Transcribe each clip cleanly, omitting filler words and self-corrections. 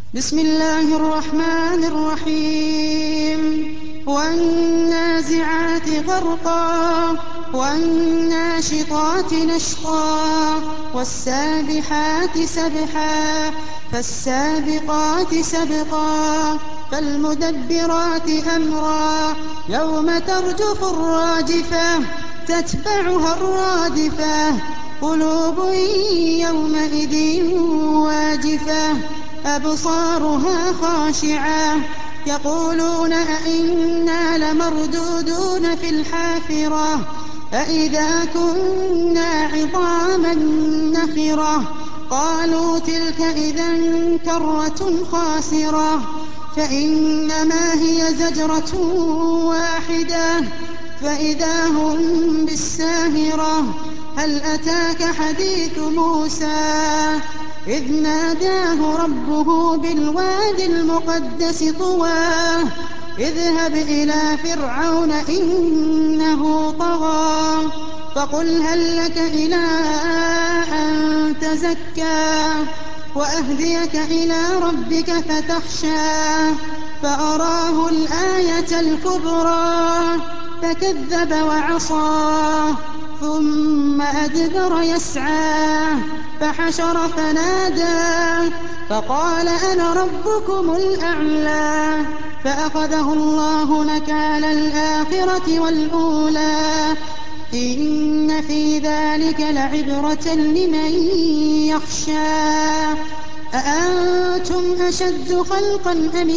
بسم الله الرحمن الرحيم والنازعات غرقا والناشطات نشطا والسابحات سبحا فالسابقات سبقا فالمدبرات أمرا يوم ترجف الراجفة تتبعها الرادفة قلوب يومئذ واجفة أبصارها خاشعة يقولون أئنا لمردودون في الحافرة أئذا كنا عظاما نخرة قالوا تلك إذا كرة خاسرة فإنما هي زجرة واحدة فإذا هم بالساهرة هل أتاك حديث موسى إذ ناداه ربه بالوادي المقدس طوى اذهب إلى فرعون إنه طغى فقل هل لك إلى أن تزكى وأهديك إلى ربك فتخشى فأراه الآية الكبرى فكذب وعصى ثم أدبر يسعى فحشر فنادى فقال أنا ربكم الأعلى فأخذه الله نكال الآخرة والأولى إن في ذلك لعبرة لمن يخشى أأنتم أشد خلقا أم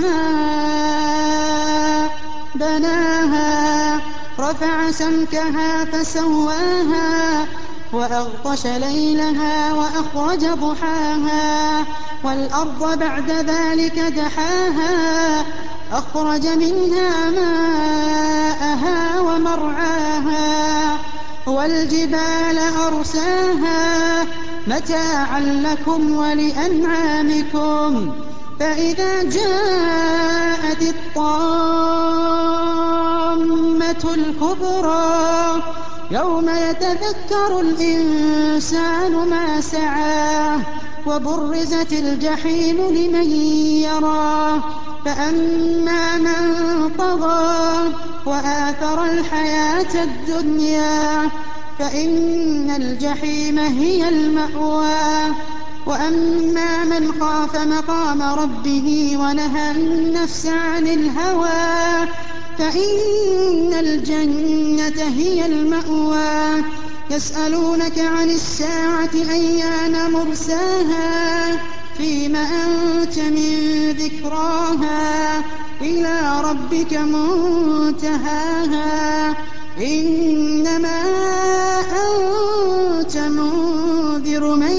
السماء بناها رفع سمكها فسواها وأغطش ليلها وأخرج ضحاها والأرض بعد ذلك دحاها أخرج منها ماءها ومرعاها والجبال أرساها متاعا لكم ولأنعامكم فإذا جاءت الطامة الكبرى يوم يتذكر الإنسان ما سعى وبرزت الجحيم لمن يرى فأما من طغى وآثر الحياة الدنيا فإن الجحيم هي المأوى وأما من خاف مقام ربه ونهى النفس عن الهوى فإن الجنة هي المأوى يسألونك عن الساعة أيان مرساها فيم أنت من ذكراها إلى ربك منتهاها إنما أنت منذر من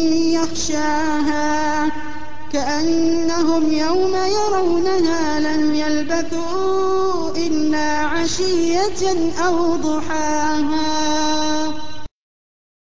يخشاها كأنهم يوم يرونها لم يلبثوا إلا عشية أو ضحاها